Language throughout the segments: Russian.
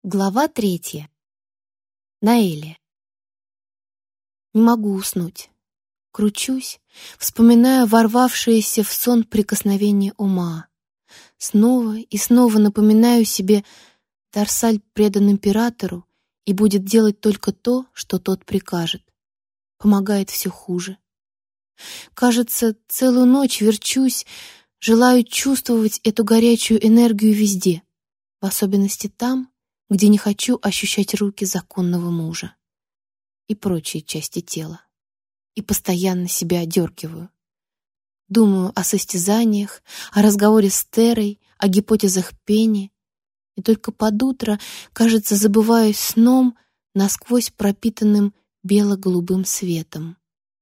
Глава 3. Наэлия. Не могу уснуть. Кручусь, вспоминаю ворвавшееся в сон прикосновение ума. Снова и снова напоминаю себе: Дарсаль предан императору и будет делать только то, что тот прикажет. Помогает все хуже. Кажется, целую ночь верчусь, желаю чувствовать эту горячую энергию везде, в особенности там, где не хочу ощущать руки законного мужа и прочие части тела. И постоянно себя одергиваю. Думаю о состязаниях, о разговоре с Терой, о гипотезах Пенни. И только под утро, кажется, забываюсь сном, насквозь пропитанным бело-голубым светом.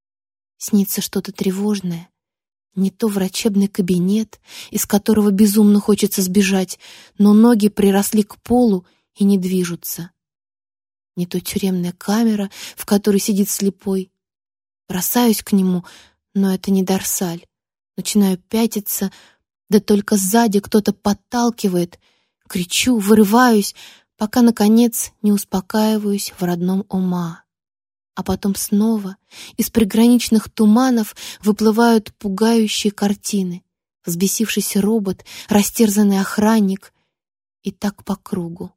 Снится что-то тревожное. Не то врачебный кабинет, из которого безумно хочется сбежать, но ноги приросли к полу и не движутся. Не то тюремная камера, в которой сидит слепой. Бросаюсь к нему, но это не Дарсаль. Начинаю пятиться, да только сзади кто-то подталкивает. Кричу, вырываюсь, пока, наконец, не успокаиваюсь в родном ума. А потом снова из приграничных туманов выплывают пугающие картины. Взбесившийся робот, растерзанный охранник. И так по кругу.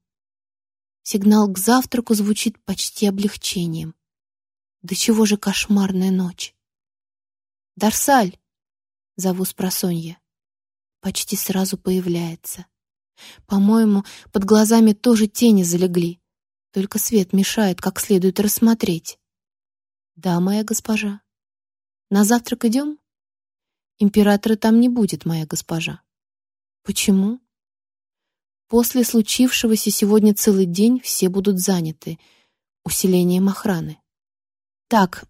Сигнал к завтраку звучит почти облегчением. Да чего же кошмарная ночь? «Дарсаль!» — зову спросонья. Почти сразу появляется. По-моему, под глазами тоже тени залегли. Только свет мешает как следует рассмотреть. «Да, моя госпожа. На завтрак идем?» «Императора там не будет, моя госпожа». «Почему?» «После случившегося сегодня целый день все будут заняты усилением охраны». «Так,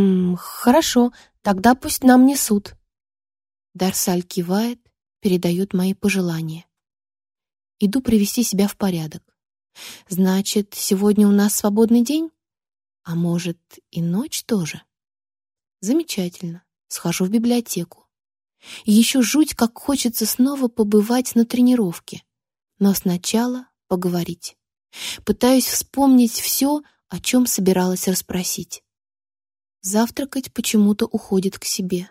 хорошо, тогда пусть нам несут». Дарсаль кивает, передает мои пожелания. Иду привести себя в порядок. Значит, сегодня у нас свободный день? А может, и ночь тоже? Замечательно. Схожу в библиотеку. И еще жуть, как хочется снова побывать на тренировке. Но сначала поговорить. Пытаюсь вспомнить все, о чем собиралась расспросить. Завтракать почему-то уходит к себе.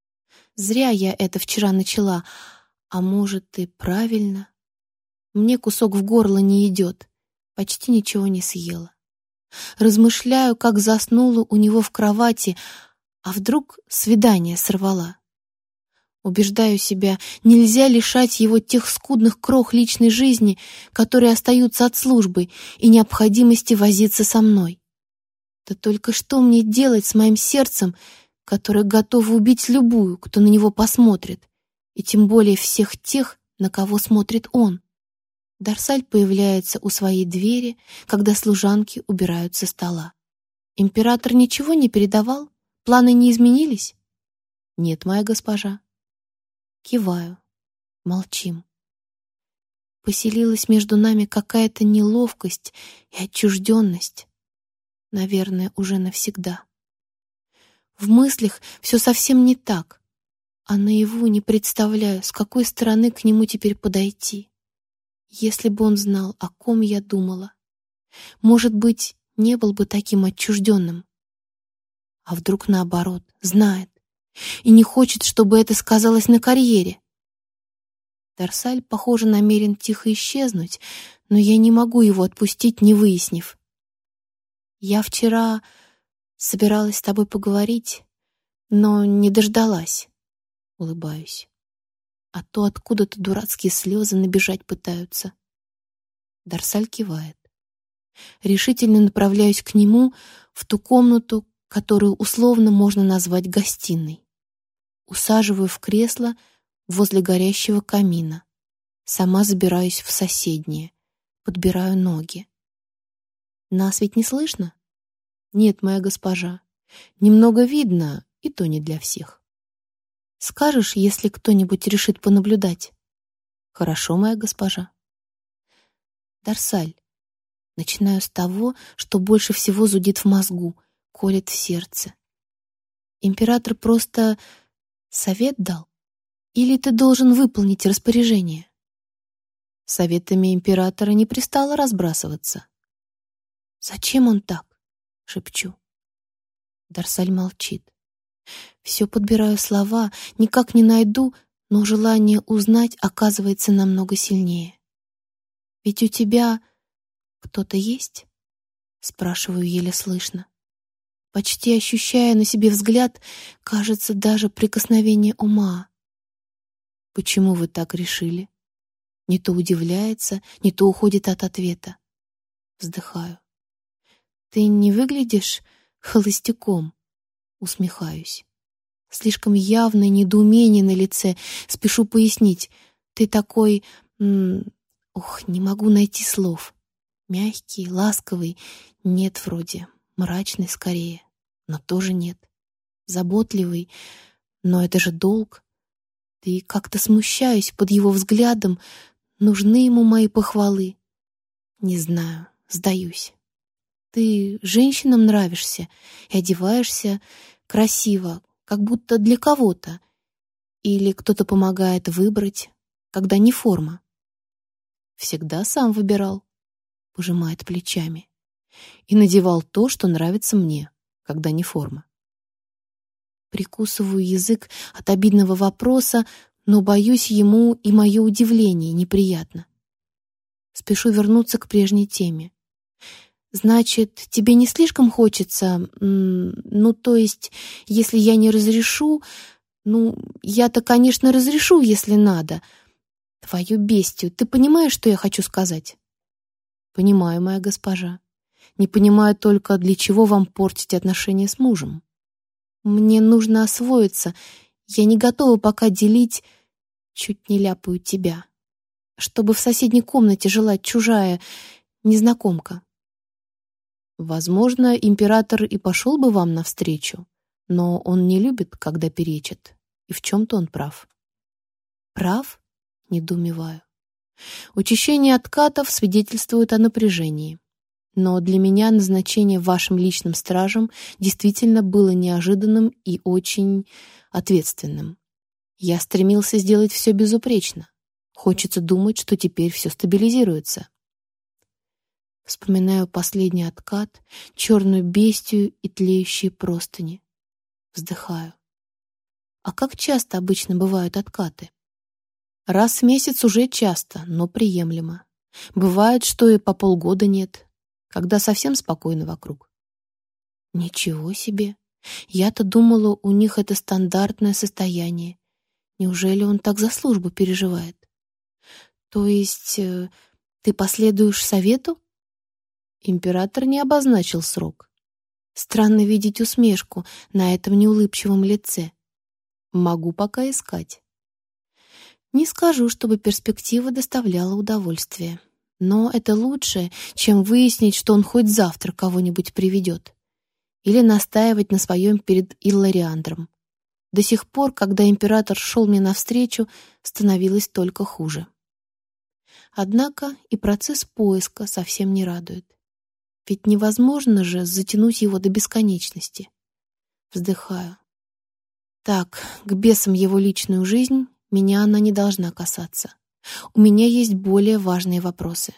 Зря я это вчера начала. А может, и правильно. Мне кусок в горло не идет. Почти ничего не съела. Размышляю, как заснула у него в кровати, а вдруг свидание сорвала. Убеждаю себя, нельзя лишать его тех скудных крох личной жизни, которые остаются от службы, и необходимости возиться со мной. Да только что мне делать с моим сердцем, которое готово убить любую, кто на него посмотрит, и тем более всех тех, на кого смотрит он? Дарсаль появляется у своей двери, когда служанки убирают со стола. Император ничего не передавал? Планы не изменились? Нет, моя госпожа. Киваю. Молчим. Поселилась между нами какая-то неловкость и отчужденность. Наверное, уже навсегда. В мыслях все совсем не так, а наяву не представляю, с какой стороны к нему теперь подойти. Если бы он знал, о ком я думала, может быть, не был бы таким отчужденным. А вдруг наоборот, знает и не хочет, чтобы это сказалось на карьере. Дарсаль, похоже, намерен тихо исчезнуть, но я не могу его отпустить, не выяснив. Я вчера собиралась с тобой поговорить, но не дождалась. Улыбаюсь. А то откуда-то дурацкие слезы набежать пытаются. Дарсаль кивает. Решительно направляюсь к нему в ту комнату, которую условно можно назвать гостиной. Усаживаю в кресло возле горящего камина. Сама забираюсь в соседнее. Подбираю ноги. Нас ведь не слышно? Нет, моя госпожа. Немного видно, и то не для всех. Скажешь, если кто-нибудь решит понаблюдать? Хорошо, моя госпожа. Дарсаль. Начинаю с того, что больше всего зудит в мозгу, колет в сердце. Император просто совет дал? Или ты должен выполнить распоряжение? Советами императора не пристало разбрасываться. «Зачем он так?» — шепчу. Дарсаль молчит. Все подбираю слова, никак не найду, но желание узнать оказывается намного сильнее. «Ведь у тебя кто-то есть?» — спрашиваю еле слышно. Почти ощущая на себе взгляд, кажется, даже прикосновение ума. «Почему вы так решили?» Не то удивляется, не то уходит от ответа. Вздыхаю. «Ты не выглядишь холостяком?» Усмехаюсь. Слишком явное недоумение на лице. Спешу пояснить. «Ты такой... не могу найти слов. Мягкий, ласковый. Нет вроде. Мрачный скорее. Но тоже нет. Заботливый. Но это же долг. И как-то смущаюсь под его взглядом. Нужны ему мои похвалы. Не знаю. Сдаюсь. Ты женщинам нравишься и одеваешься красиво, как будто для кого-то. Или кто-то помогает выбрать, когда не форма. Всегда сам выбирал, пожимает плечами. И надевал то, что нравится мне, когда не форма. Прикусываю язык от обидного вопроса, но боюсь, ему и мое удивление неприятно. Спешу вернуться к прежней теме. «Значит, тебе не слишком хочется? То есть, если я не разрешу... я-то, конечно, разрешу, если надо. Твою бестию, ты понимаешь, что я хочу сказать?» «Понимаю, моя госпожа. Не понимаю только, для чего вам портить отношения с мужем. Мне нужно освоиться. Я не готова пока делить... Чуть не ляпаю тебя. Чтобы в соседней комнате жила чужая незнакомка. Возможно, император и пошел бы вам навстречу, но он не любит, когда перечат, и в чем-то он прав». «Прав?» — недоумеваю. Учащение откатов свидетельствует о напряжении. Но для меня назначение вашим личным стражем действительно было неожиданным и очень ответственным. Я стремился сделать все безупречно. Хочется думать, что теперь все стабилизируется. Вспоминаю последний откат, черную бестию и тлеющие простыни. Вздыхаю. А как часто обычно бывают откаты? Раз в месяц уже часто, но приемлемо. Бывает, что и по полгода нет, когда совсем спокойно вокруг. Ничего себе! Я-то думала, у них это стандартное состояние. Неужели он так за службу переживает? То есть ты последуешь совету? Император не обозначил срок. Странно видеть усмешку на этом неулыбчивом лице. Могу пока искать. Не скажу, чтобы перспектива доставляла удовольствие. Но это лучше, чем выяснить, что он хоть завтра кого-нибудь приведет. Или настаивать на своем перед Иллариандром. До сих пор, когда император шел мне навстречу, становилось только хуже. Однако и процесс поиска совсем не радует. Ведь невозможно же затянуть его до бесконечности. Вздыхаю. Так, к бесам его личную жизнь, меня она не должна касаться. У меня есть более важные вопросы.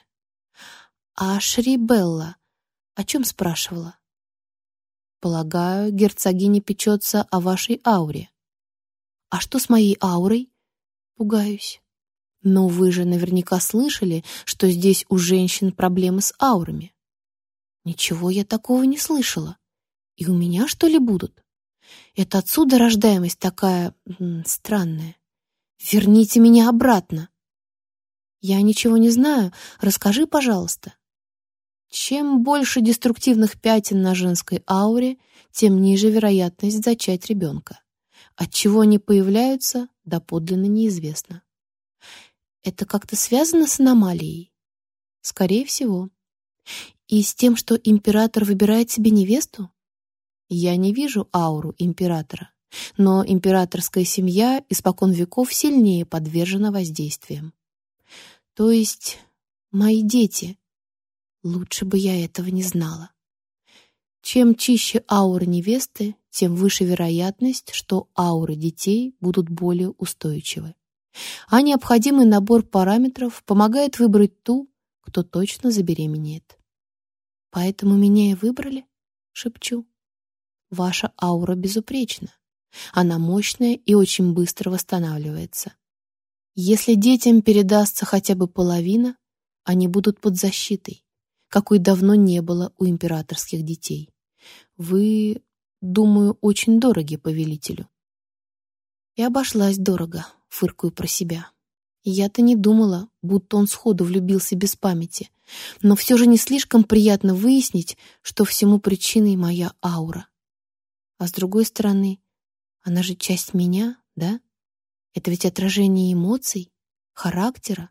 А Шри Белла о чем спрашивала? Полагаю, герцогиня печется о вашей ауре. А что с моей аурой? Пугаюсь. Но вы же наверняка слышали, что здесь у женщин проблемы с аурами. Ничего я такого не слышала. И у меня, что ли, будут? Это отсюда рождаемость такая странная. Верните меня обратно. Я ничего не знаю. Расскажи, пожалуйста. Чем больше деструктивных пятен на женской ауре, тем ниже вероятность зачать ребенка. От чего они появляются, доподлинно неизвестно. Это как-то связано с аномалией? Скорее всего. И с тем, что император выбирает себе невесту? Я не вижу ауру императора, но императорская семья испокон веков сильнее подвержена воздействиям. То есть мои дети. Лучше бы я этого не знала. Чем чище аура невесты, тем выше вероятность, что ауры детей будут более устойчивы. А необходимый набор параметров помогает выбрать ту, кто точно забеременеет. «Поэтому меня и выбрали?» — шепчу. «Ваша аура безупречна. Она мощная и очень быстро восстанавливается. Если детям передастся хотя бы половина, они будут под защитой, какой давно не было у императорских детей. Вы, думаю, очень дороги повелителю». И обошлась дорого, фыркаю про себя. Я-то не думала, будто он сходу влюбился без памяти, но все же не слишком приятно выяснить, что всему причиной моя аура. А с другой стороны, она же часть меня, да? Это ведь отражение эмоций, характера.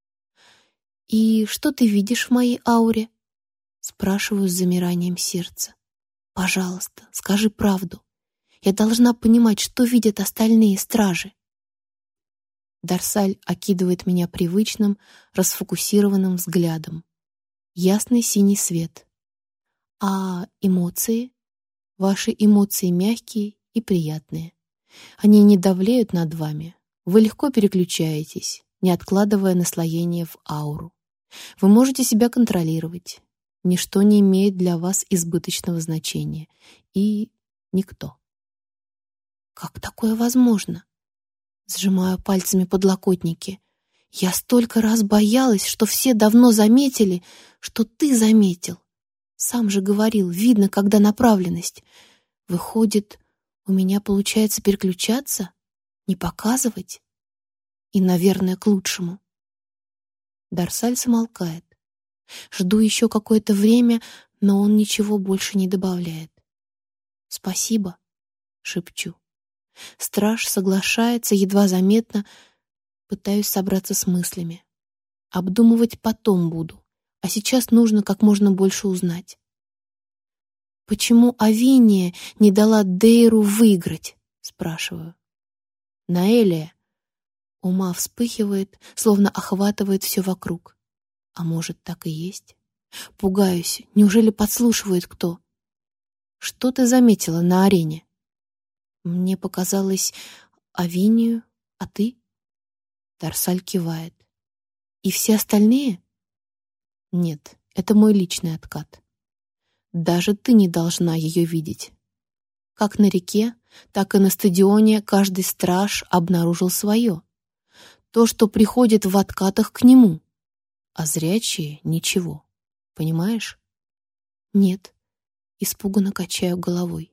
«И что ты видишь в моей ауре?» Спрашиваю с замиранием сердца. «Пожалуйста, скажи правду. Я должна понимать, что видят остальные стражи». Дарсаль окидывает меня привычным, расфокусированным взглядом. Ясный синий свет. «А эмоции?» «Ваши эмоции мягкие и приятные. Они не давлеют над вами. Вы легко переключаетесь, не откладывая наслоение в ауру. Вы можете себя контролировать. Ничто не имеет для вас избыточного значения. И никто». «Как такое возможно?» Сжимаю пальцами подлокотники. «Я столько раз боялась, что все давно заметили, что ты заметил. Сам же говорил, видно, когда направленность. Выходит, у меня получается переключаться, не показывать? И, наверное, к лучшему». Дарсаль замолкает. Жду еще какое-то время, но он ничего больше не добавляет. «Спасибо», — шепчу. Страж соглашается, едва заметно. Пытаюсь собраться с мыслями. Обдумывать потом буду, а сейчас нужно как можно больше узнать. «Почему Авиния не дала Дейру выиграть?» — спрашиваю. «Наэлия». Ума вспыхивает, словно охватывает все вокруг. А может, так и есть? Пугаюсь. Неужели подслушивает кто? «Что ты заметила на арене?» «Мне показалось, Авинию, а ты?» Дарсаль кивает. «И все остальные?» «Нет, это мой личный откат. Даже ты не должна ее видеть. Как на реке, так и на стадионе каждый страж обнаружил свое. То, что приходит в откатах к нему. А зрячие — ничего. Понимаешь?» «Нет», — испуганно качаю головой.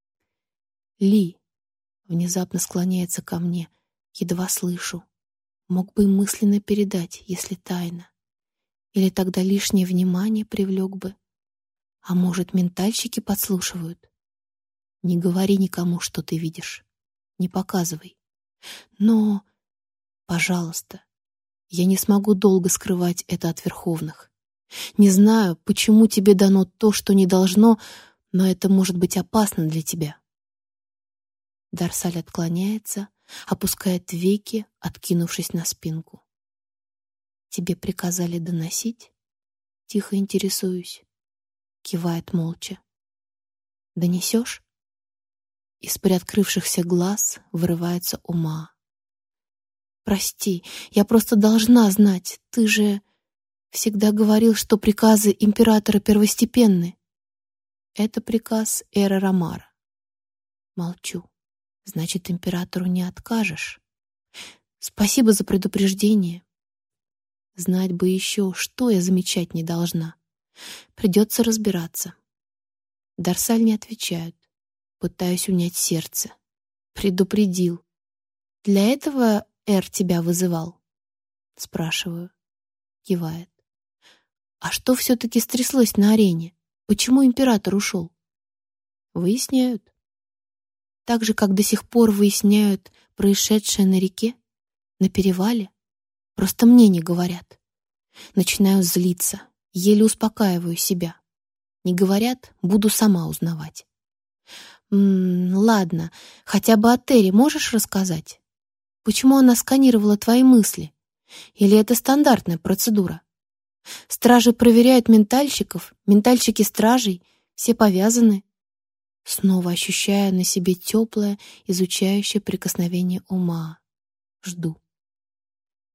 «Ли», — внезапно склоняется ко мне, едва слышу. Мог бы мысленно передать, если тайна. Или тогда лишнее внимание привлек бы. А может, ментальщики подслушивают? Не говори никому, что ты видишь. Не показывай. Но, пожалуйста, я не смогу долго скрывать это от верховных. Не знаю, почему тебе дано то, что не должно, но это может быть опасно для тебя». Дарсаль отклоняется, опускает веки, откинувшись на спинку. «Тебе приказали доносить?» Тихо интересуюсь. Кивает молча. «Донесешь?» Из приоткрывшихся глаз вырывается Ума. «Прости, я просто должна знать. Ты же всегда говорил, что приказы императора первостепенны». «Это приказ Эра Ромара». Молчу. «Значит, императору не откажешь. Спасибо за предупреждение. Знать бы еще, что я замечать не должна. Придется разбираться». Дарсаль не отвечает. Пытаюсь унять сердце. «Предупредил. Для этого Эр тебя вызывал?» Спрашиваю. Кивает. «А что все-таки стряслось на арене? Почему император ушел?» Выясняют. Так же, как до сих пор выясняют происшедшее на реке, на перевале. Просто мне не говорят. Начинаю злиться, еле успокаиваю себя. Не говорят, буду сама узнавать. Ладно, хотя бы о Терри можешь рассказать? Почему она сканировала твои мысли? Или это стандартная процедура? Стражи проверяют ментальщиков, ментальщики стражей, все повязаны. Снова ощущаю на себе теплое, изучающее прикосновение Ума. Жду.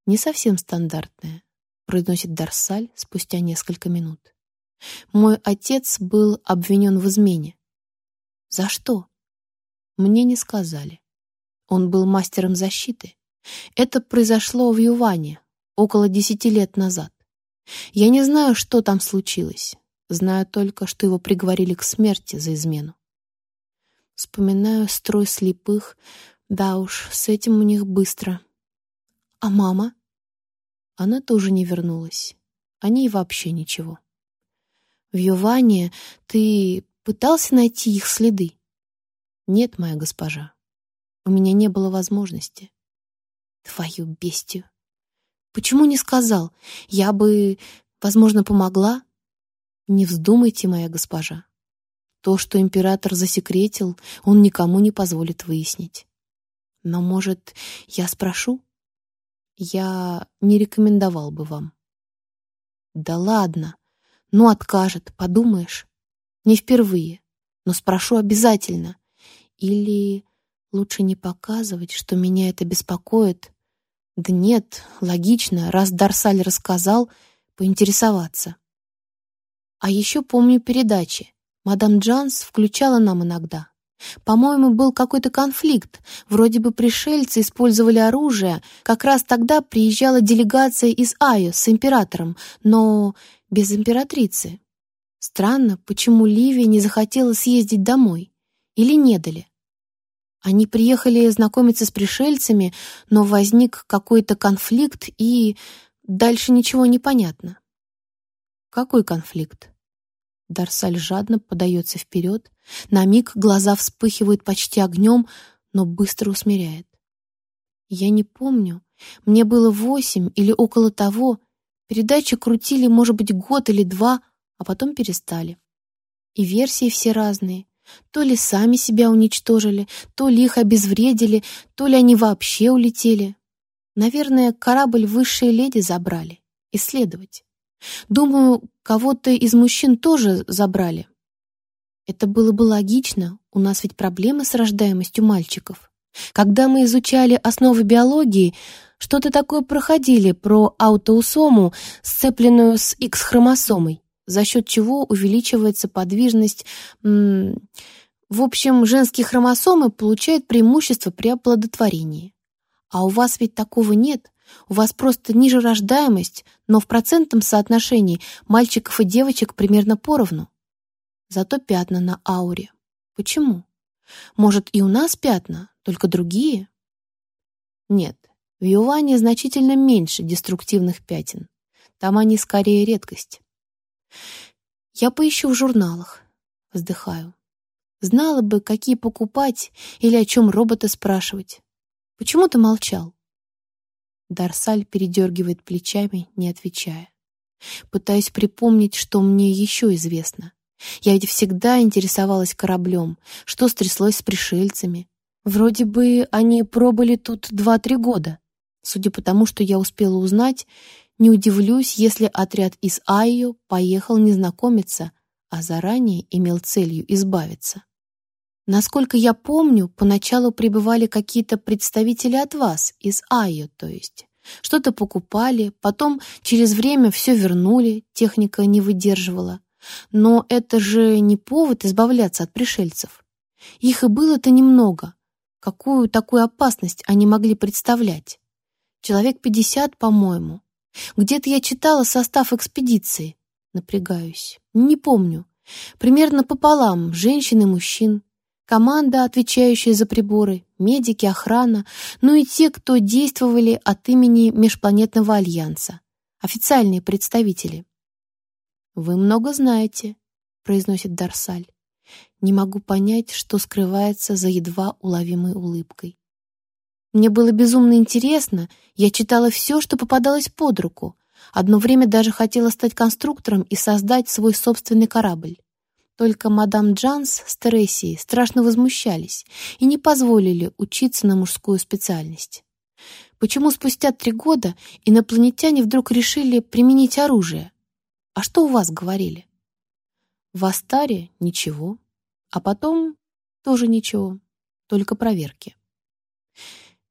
«Не совсем стандартная», — произносит Дарсаль спустя несколько минут. «Мой отец был обвинен в измене». «За что?» «Мне не сказали. Он был мастером защиты. Это произошло в Юване около 10 лет назад. Я не знаю, что там случилось. Знаю только, что его приговорили к смерти за измену». Вспоминаю строй слепых. Да уж, с этим у них быстро. «А мама?» Она тоже не вернулась. О ней вообще ничего. «В Юване ты пытался найти их следы?» «Нет, моя госпожа. У меня не было возможности». «Твою бестию! Почему не сказал? Я бы, возможно, помогла?» «Не вздумайте, моя госпожа. То, что император засекретил, он никому не позволит выяснить. Но, может, я спрошу?» «Я не рекомендовал бы вам». «Да ладно. Ну, откажет, подумаешь. Не впервые. Но спрошу обязательно. Или лучше не показывать, что меня это беспокоит? Да нет, логично, раз Дарсаль рассказал, поинтересоваться. А еще помню передачи. Мадам Джанс включала нам иногда. По-моему, был какой-то конфликт. Вроде бы пришельцы использовали оружие. Как раз тогда приезжала делегация из Айо с императором, но без императрицы. Странно, почему Ливия не захотела съездить домой? Или не дали? Они приехали знакомиться с пришельцами, но возник какой-то конфликт, и дальше ничего не понятно. Какой конфликт? Дарсаль жадно подается вперед. На миг глаза вспыхивают почти огнем, но быстро усмиряет. Я не помню. Мне было 8 или около того. Передачи крутили, может быть, год или 2, а потом перестали. И версии все разные. То ли сами себя уничтожили, то ли их обезвредили, то ли они вообще улетели. Наверное, корабль высшие леди забрали. Исследовать. Думаю, кого-то из мужчин тоже забрали. Это было бы логично, у нас ведь проблемы с рождаемостью мальчиков. Когда мы изучали основы биологии, что-то такое проходили про аутоусому, сцепленную с X-хромосомой, за счет чего увеличивается подвижность. В общем, женские хромосомы получают преимущество при оплодотворении. А у вас ведь такого нет. У вас просто ниже рождаемость, но в процентном соотношении мальчиков и девочек примерно поровну. Зато пятна на ауре. Почему? Может, и у нас пятна, только другие? Нет, в Юване значительно меньше деструктивных пятен. Там они скорее редкость. Я поищу в журналах. Вздыхаю. Знала бы, какие покупать или о чем робота спрашивать. Почему ты молчал? Дарсаль передергивает плечами, не отвечая. Пытаюсь припомнить, что мне еще известно. Я ведь всегда интересовалась кораблем, что стряслось с пришельцами. Вроде бы они пробыли тут 2-3 года. Судя по тому, что я успела узнать, не удивлюсь, если отряд из Айо поехал не знакомиться, а заранее имел целью избавиться. Насколько я помню, поначалу прибывали какие-то представители от вас, из Айо, то есть. Что-то покупали, потом через время все вернули, техника не выдерживала. Но это же не повод избавляться от пришельцев. Их и было-то немного. Какую такую опасность они могли представлять? Человек 50, по-моему. Где-то я читала состав экспедиции. Напрягаюсь. Не помню. Примерно пополам женщин и мужчин. Команда, отвечающая за приборы, медики, охрана, ну и те, кто действовали от имени Межпланетного альянса. Официальные представители. «Вы много знаете», — произносит Дарсаль. Не могу понять, что скрывается за едва уловимой улыбкой. Мне было безумно интересно, я читала все, что попадалось под руку. Одно время даже хотела стать конструктором и создать свой собственный корабль. Только мадам Джанс с Тересией страшно возмущались и не позволили учиться на мужскую специальность. Почему спустя 3 года инопланетяне вдруг решили применить оружие? А что у вас говорили? В Астаре ничего, а потом тоже ничего, только проверки.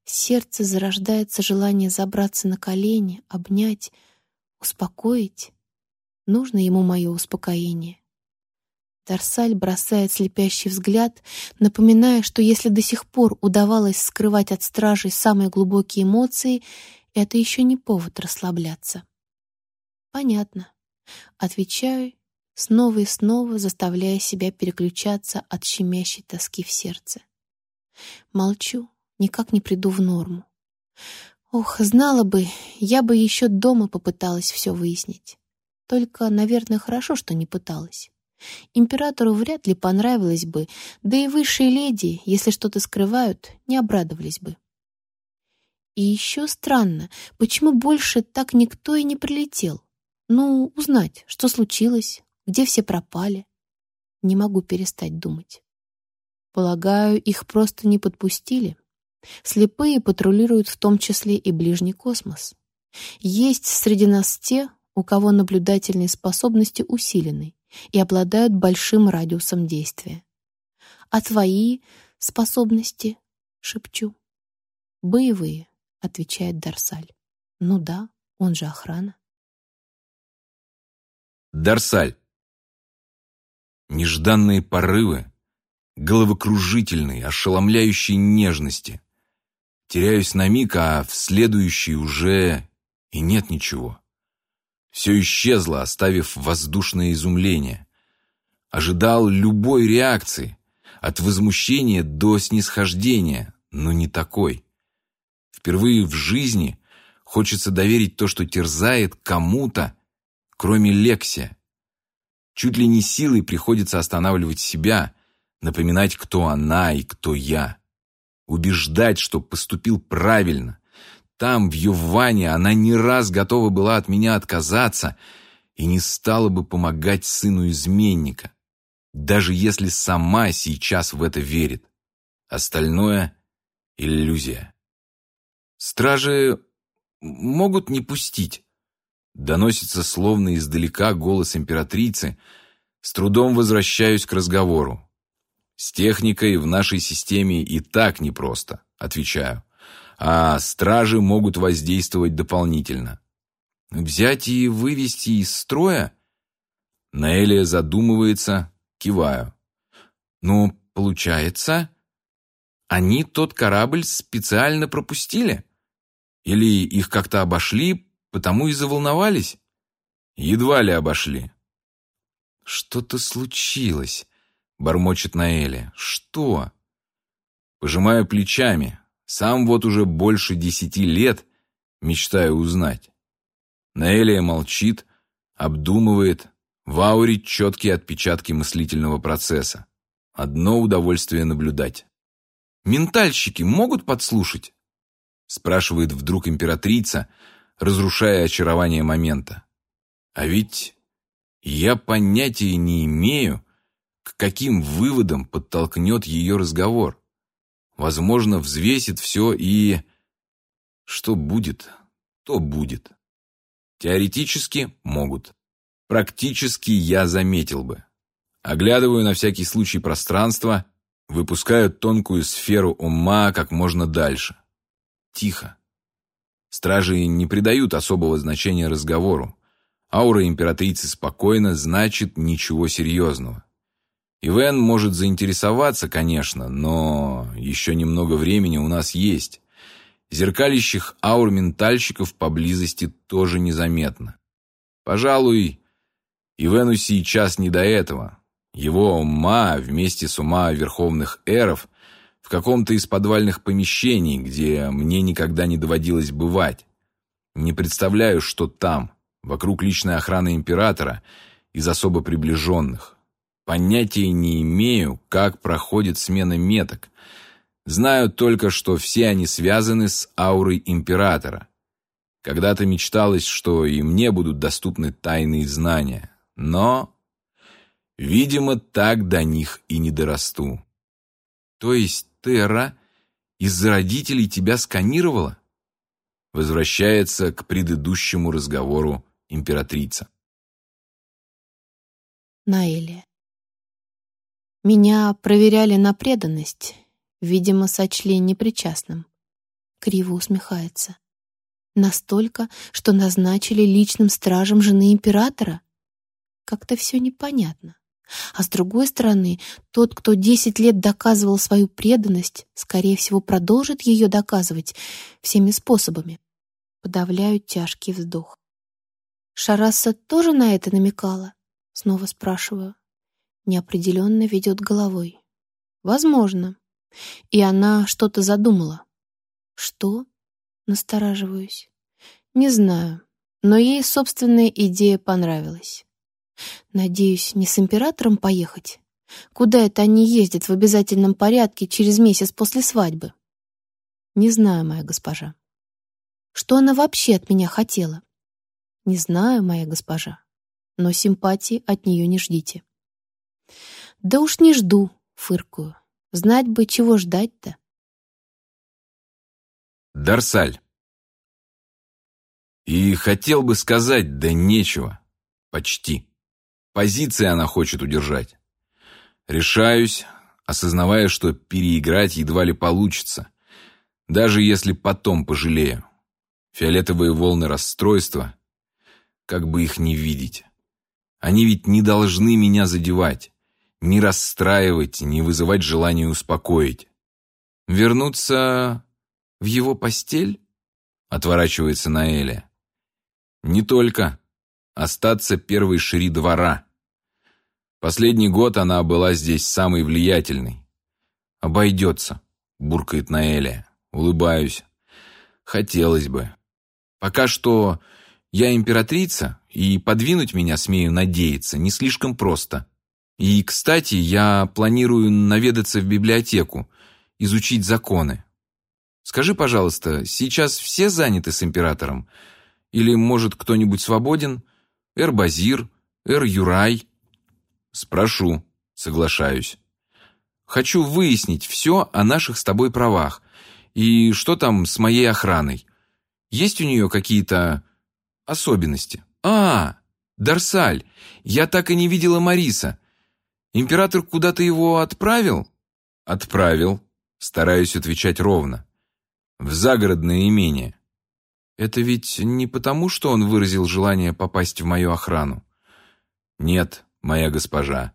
В сердце зарождается желание забраться на колени, обнять, успокоить. Нужно ему мое успокоение. Дарсаль бросает слепящий взгляд, напоминая, что если до сих пор удавалось скрывать от стражей самые глубокие эмоции, это еще не повод расслабляться. «Понятно», — отвечаю, снова и снова заставляя себя переключаться от щемящей тоски в сердце. Молчу, никак не приду в норму. Ох, знала бы, я бы еще дома попыталась все выяснить. Только, наверное, хорошо, что не пыталась. Императору вряд ли понравилось бы, да и высшие леди, если что-то скрывают, не обрадовались бы. И еще странно, почему больше так никто и не прилетел. Ну, узнать, что случилось, где все пропали. Не могу перестать думать. Полагаю, их просто не подпустили. Слепые патрулируют в том числе и ближний космос. Есть среди нас те, у кого наблюдательные способности усилены и обладают большим радиусом действия. «А твои способности?» — шепчу. «Боевые», — отвечает Дарсаль. «Ну да, он же охрана». Дарсаль. Нежданные порывы, головокружительные, ошеломляющие нежности. Теряюсь на миг, а в следующий уже и нет ничего. Все исчезло, оставив воздушное изумление. Ожидал любой реакции, от возмущения до снисхождения, но не такой. Впервые в жизни хочется доверить то, что терзает, кому-то, кроме Лексия. Чуть ли не силой приходится останавливать себя, напоминать, кто она и кто я. Убеждать, что поступил правильно. Там, в Йовване, она не раз готова была от меня отказаться и не стала бы помогать сыну изменника, даже если сама сейчас в это верит. Остальное — иллюзия. «Стражи могут не пустить», — доносится словно издалека голос императрицы. С трудом возвращаюсь к разговору. «С техникой в нашей системе и так непросто», — отвечаю. «А стражи могут воздействовать дополнительно». «Взять и вывести из строя?» Наэлия задумывается, киваю. «Ну, получается, они тот корабль специально пропустили? Или их как-то обошли, потому и заволновались?» «Едва ли обошли». «Что-то случилось», — бормочет Наэлия. «Что?» Пожимаю плечами. Сам вот уже больше 10 лет мечтаю узнать. Наэлия молчит, обдумывает. В ауре четкие отпечатки мыслительного процесса. Одно удовольствие наблюдать. «Ментальщики могут подслушать?» спрашивает вдруг императрица, разрушая очарование момента. А ведь я понятия не имею, к каким выводам подтолкнет ее разговор. Возможно, взвесит все и... Что будет, то будет. Теоретически могут. Практически я заметил бы. Оглядываю на всякий случай пространство, выпускаю тонкую сферу ума как можно дальше. Тихо. Стражи не придают особого значения разговору. Аура императрицы спокойна, значит, ничего серьезного. Ивен может заинтересоваться, конечно, но еще немного времени у нас есть. Зеркалящих аур ментальщиков поблизости тоже незаметно. Пожалуй, Ивену сейчас не до этого. Его ума вместе с ума верховных эров в каком-то из подвальных помещений, где мне никогда не доводилось бывать. Не представляю, что там, вокруг личной охраны императора из особо приближенных. Понятия не имею, как проходит смена меток. Знаю только, что все они связаны с аурой императора. Когда-то мечталось, что и мне будут доступны тайные знания. Но, видимо, так до них и не дорасту. То есть Терра из-за родителей тебя сканировала? Возвращается к предыдущему разговору императрица. Наэлия. Меня проверяли на преданность, видимо, сочли непричастным. криво усмехается. Настолько, что назначили личным стражем жены императора? Как-то все непонятно. А с другой стороны, тот, кто 10 лет доказывал свою преданность, скорее всего, продолжит ее доказывать всеми способами. Подавляю тяжкий вздох. Шарасса тоже на это намекала? Снова спрашиваю. Неопределенно ведет головой. Возможно. И она что-то задумала. Что? Настораживаюсь. Не знаю, но ей собственная идея понравилась. Надеюсь, не с императором поехать? Куда это они ездят в обязательном порядке через месяц после свадьбы? Не знаю, моя госпожа. Что она вообще от меня хотела? Не знаю, моя госпожа. Но симпатии от нее не ждите. Да уж не жду, фыркаю. Знать бы, чего ждать-то. Дарсаль. И хотел бы сказать, да нечего. Почти. Позиции она хочет удержать. Решаюсь, осознавая, что переиграть едва ли получится, даже если потом пожалею. Фиолетовые волны расстройства, как бы их не видеть. Они ведь не должны меня задевать, не расстраивать, не вызывать желания успокоить. Вернуться в его постель? Отворачивается Наэля. Не только. Остаться первой шри двора. Последний год она была здесь самой влиятельной. «Обойдется», — буркает Наэля. Улыбаюсь. Хотелось бы. Пока что я императрица, и подвинуть меня, смею надеяться, не слишком просто. И, кстати, я планирую наведаться в библиотеку, изучить законы. Скажи, пожалуйста, сейчас все заняты с императором? Или, может, кто-нибудь свободен? Эр-Базир, Эр-Юрай? Спрошу, соглашаюсь. Хочу выяснить все о наших с тобой правах. И что там с моей охраной? Есть у нее какие-то особенности? Дарсаль, я так и не видела Мариса. Император куда-то его отправил? Отправил. Стараюсь отвечать ровно. В загородное имение. Это ведь не потому, что он выразил желание попасть в мою охрану? Нет, моя госпожа.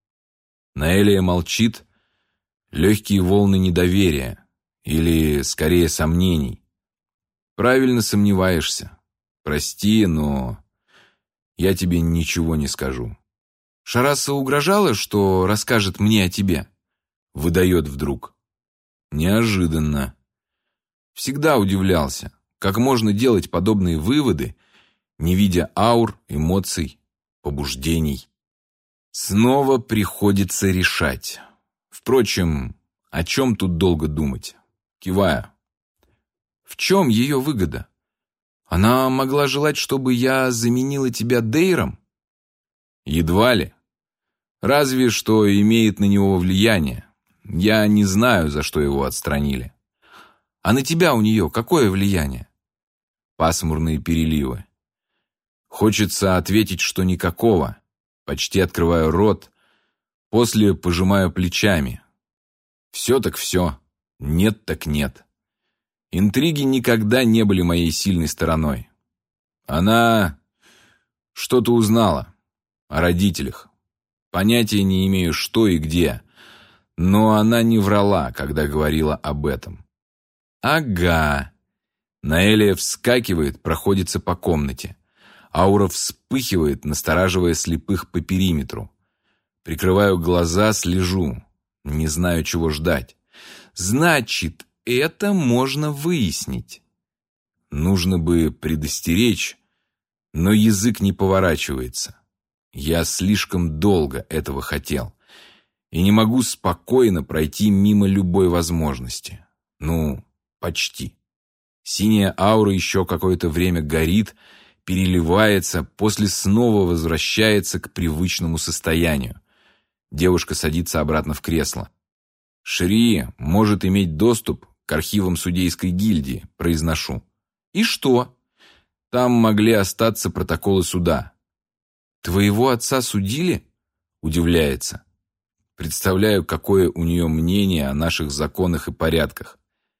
Наэлия молчит. Легкие волны недоверия. Или, скорее, сомнений. Правильно сомневаешься. Прости, но я тебе ничего не скажу. Шарасса угрожала, что расскажет мне о тебе? Выдает вдруг. Неожиданно. Всегда удивлялся, как можно делать подобные выводы, не видя аур, эмоций, побуждений. Снова приходится решать. Впрочем, о чем тут долго думать? Киваю. В чем ее выгода? Она могла желать, чтобы я заменила тебя Дейром? Едва ли. Разве что имеет на него влияние. Я не знаю, за что его отстранили. А на тебя у нее какое влияние? Пасмурные переливы. Хочется ответить, что никакого. Почти открываю рот, после пожимаю плечами. Все так все, нет так нет. Интриги никогда не были моей сильной стороной. Она что-то узнала о родителях. Понятия не имею, что и где, но она не врала, когда говорила об этом. Ага. Наэлия вскакивает, проходится по комнате. Аура вспыхивает, настораживая слепых по периметру. Прикрываю глаза, слежу. Не знаю, чего ждать. Значит, это можно выяснить. Нужно бы предостеречь, но язык не поворачивается. Я слишком долго этого хотел. И не могу спокойно пройти мимо любой возможности. Ну, почти. Синяя аура еще какое-то время горит, переливается, после снова возвращается к привычному состоянию. Девушка садится обратно в кресло. «Шри может иметь доступ к архивам судейской гильдии», произношу. «И что?» «Там могли остаться протоколы суда». «Твоего отца судили?» Удивляется. Представляю, какое у нее мнение о наших законах и порядках.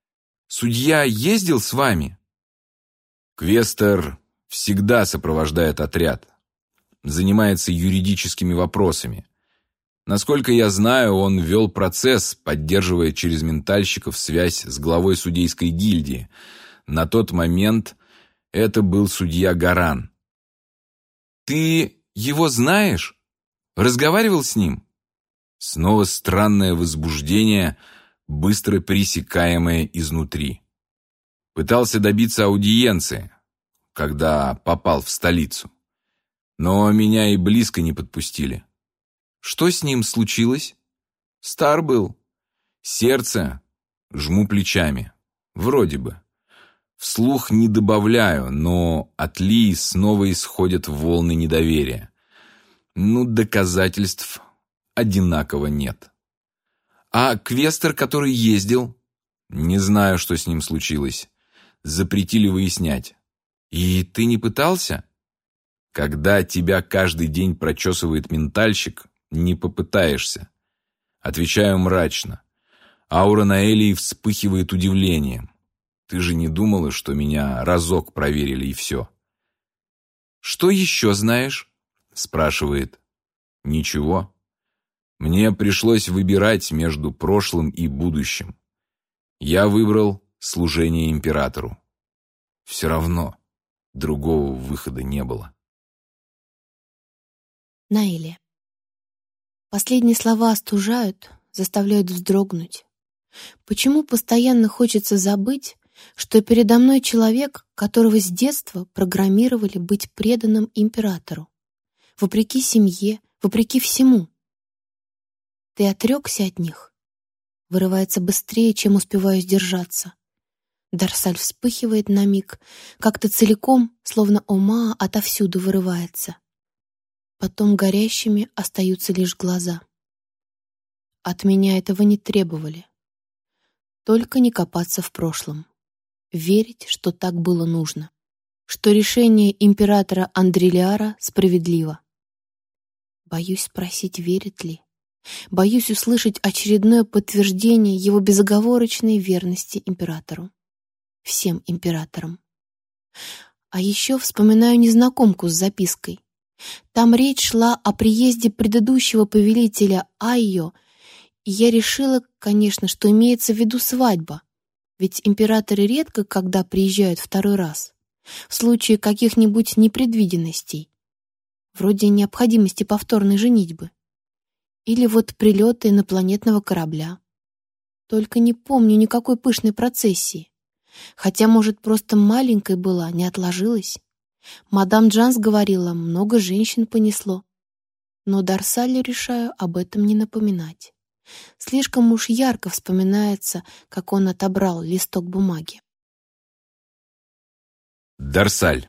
Судья ездил с вами?» «Квестер всегда сопровождает отряд. Занимается юридическими вопросами. Насколько я знаю, он вел процесс, поддерживая через ментальщиков связь с главой судейской гильдии. На тот момент это был судья Гаран». «Ты его знаешь? Разговаривал с ним?» Снова странное возбуждение, быстро пресекаемое изнутри. Пытался добиться аудиенции, когда попал в столицу. Но меня и близко не подпустили. «Что с ним случилось?» «Стар был. Сердце...» Жму плечами. Вроде бы. Вслух не добавляю, но от Ли снова исходят волны недоверия. Доказательств одинаково нет. «А Квестер, который ездил?» «Не знаю, что с ним случилось. Запретили выяснять». «И ты не пытался?» «Когда тебя каждый день прочесывает ментальщик, не попытаешься». Отвечаю мрачно. Аура Наэлии вспыхивает удивлением. «Ты же не думала, что меня разок проверили и все?» «Что еще знаешь?» спрашивает. «Ничего. Мне пришлось выбирать между прошлым и будущим. Я выбрал служение императору. Все равно другого выхода не было». Наэлия. Последние слова остужают, заставляют вздрогнуть. Почему постоянно хочется забыть, что передо мной человек, которого с детства программировали быть преданным императору, вопреки семье, вопреки всему? «Ты отрекся от них?» Вырывается быстрее, чем успеваю сдержаться. Дарсаль вспыхивает на миг, как-то целиком, словно Омаа отовсюду вырывается. Потом горящими остаются лишь глаза. От меня этого не требовали. Только не копаться в прошлом. Верить, что так было нужно. Что решение императора Андрелиара справедливо. Боюсь спросить, верит ли. Боюсь услышать очередное подтверждение его безоговорочной верности императору. Всем императорам. А еще вспоминаю незнакомку с запиской. Там речь шла о приезде предыдущего повелителя Айо, и я решила, конечно, что имеется в виду свадьба, ведь императоры редко когда приезжают второй раз, в случае каких-нибудь непредвиденностей, вроде необходимости повторной женитьбы, или вот прилета инопланетного корабля. Только не помню никакой пышной процессии, хотя, может, просто маленькой была, не отложилась. Мадам Джанс говорила, много женщин понесло. Но Дарсалю решаю об этом не напоминать. Слишком уж ярко вспоминается, как он отобрал листок бумаги. Дарсаль.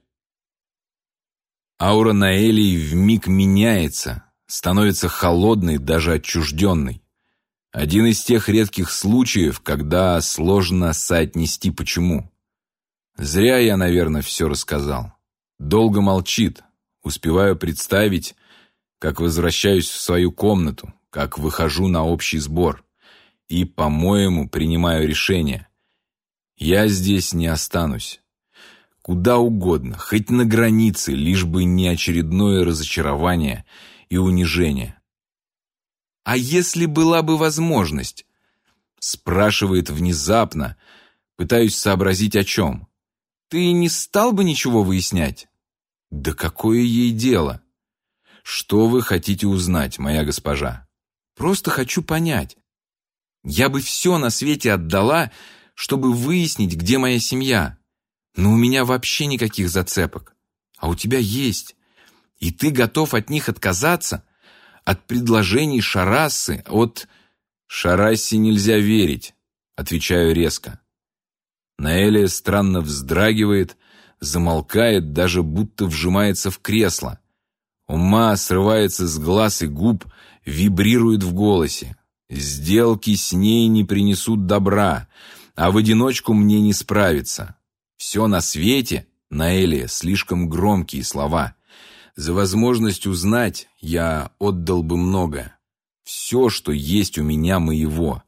Аура Наэлии вмиг меняется, становится холодной, даже отчужденной. Один из тех редких случаев, когда сложно соотнести почему. Зря я, наверное, все рассказал. Долго молчит. Успеваю представить, как возвращаюсь в свою комнату, как выхожу на общий сбор. И, по-моему, принимаю решение. Я здесь не останусь. Куда угодно, хоть на границе, лишь бы не очередное разочарование и унижение. «А если была бы возможность?» Спрашивает внезапно, пытаюсь сообразить о чем. «Ты не стал бы ничего выяснять?» «Да какое ей дело?» «Что вы хотите узнать, моя госпожа?» «Просто хочу понять. Я бы все на свете отдала, чтобы выяснить, где моя семья. Но у меня вообще никаких зацепок. А у тебя есть. И ты готов от них отказаться? От предложений Шарассы, от...» «Шарассе нельзя верить», — отвечаю резко. Наэлия странно вздрагивает, замолкает, даже будто вжимается в кресло. Ума срывается с глаз и губ, вибрирует в голосе. «Сделки с ней не принесут добра, а в одиночку мне не справиться. Все на свете, Наэлия, слишком громкие слова. За возможность узнать я отдал бы многое. Все, что есть у меня моего.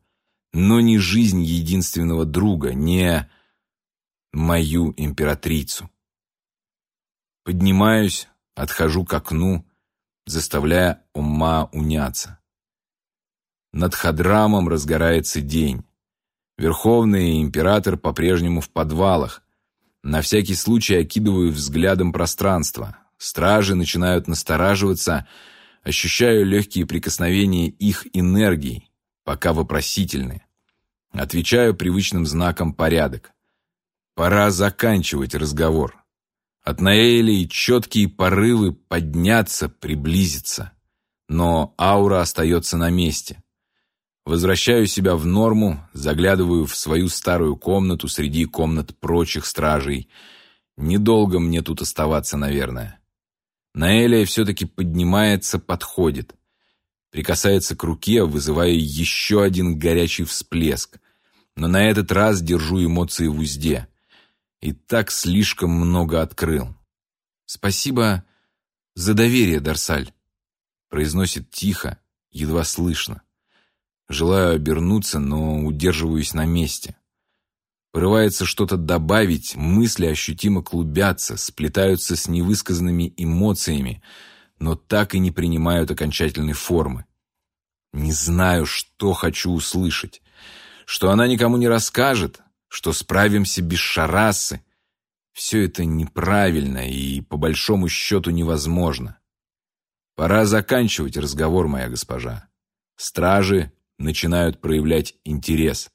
но не жизнь единственного друга, не мою императрицу. Поднимаюсь, отхожу к окну, заставляя ума уняться. Над Хадрамом разгорается день. Верховный император по-прежнему в подвалах. На всякий случай окидываю взглядом пространство. Стражи начинают настораживаться, ощущаю легкие прикосновения их энергий, пока вопросительные. Отвечаю привычным знаком «порядок». Пора заканчивать разговор. От Наэлии четкие порывы подняться, приблизиться. Но аура остается на месте. Возвращаю себя в норму, заглядываю в свою старую комнату среди комнат прочих стражей. Недолго мне тут оставаться, наверное. Наэлия все-таки поднимается, подходит. Прикасается к руке, вызывая еще один горячий всплеск. Но на этот раз держу эмоции в узде. И так слишком много открыл. «Спасибо за доверие, Дарсаль», — произносит тихо, едва слышно. Желаю обернуться, но удерживаюсь на месте. Порывается что-то добавить, мысли ощутимо клубятся, сплетаются с невысказанными эмоциями, но так и не принимают окончательной формы. Не знаю, что хочу услышать. Что она никому не расскажет, что справимся без Шарасы. Все это неправильно и, по большому счету, невозможно. Пора заканчивать разговор, моя госпожа. Стражи начинают проявлять интерес.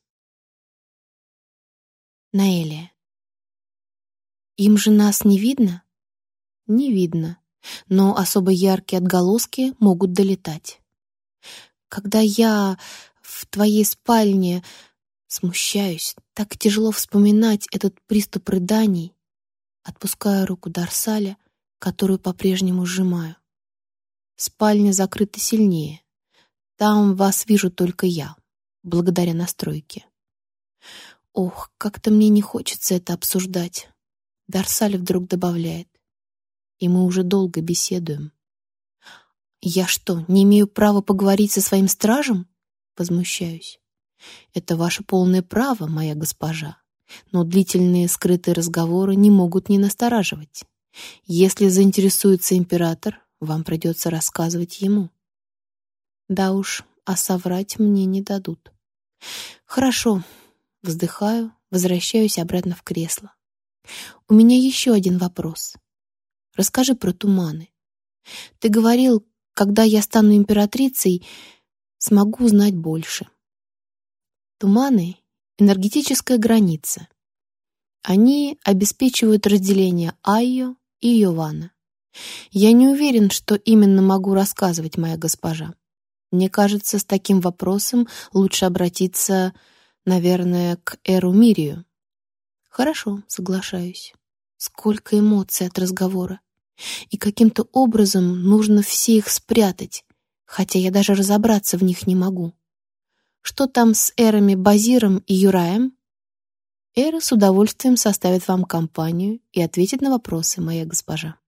Наэлия. Им же нас не видно? Не видно, но особо яркие отголоски могут долетать. Когда я в твоей спальне смущаюсь, так тяжело вспоминать этот приступ рыданий, отпускаю руку Дарсаля, которую по-прежнему сжимаю. Спальня закрыта сильнее. Там вас вижу только я, благодаря настройке. Ох, как-то мне не хочется это обсуждать. Дарсаль вдруг добавляет. И мы уже долго беседуем. Я что, не имею права поговорить со своим стражем? Возмущаюсь. Это ваше полное право, моя госпожа. Но длительные скрытые разговоры не могут не настораживать. Если заинтересуется император, вам придется рассказывать ему. Да уж, а соврать мне не дадут. Хорошо, вздыхаю, возвращаюсь обратно в кресло. У меня еще один вопрос. Расскажи про туманы. Ты говорил, когда я стану императрицей, смогу узнать больше. Туманы — энергетическая граница. Они обеспечивают разделение Айо и Йована. Я не уверен, что именно могу рассказывать, моя госпожа. Мне кажется, с таким вопросом лучше обратиться, наверное, к Эру Мирию. Хорошо, соглашаюсь. Сколько эмоций от разговора. И каким-то образом нужно все их спрятать, хотя я даже разобраться в них не могу. Что там с Эрами Базиром и Юраем? Эра с удовольствием составит вам компанию и ответит на вопросы, моя госпожа.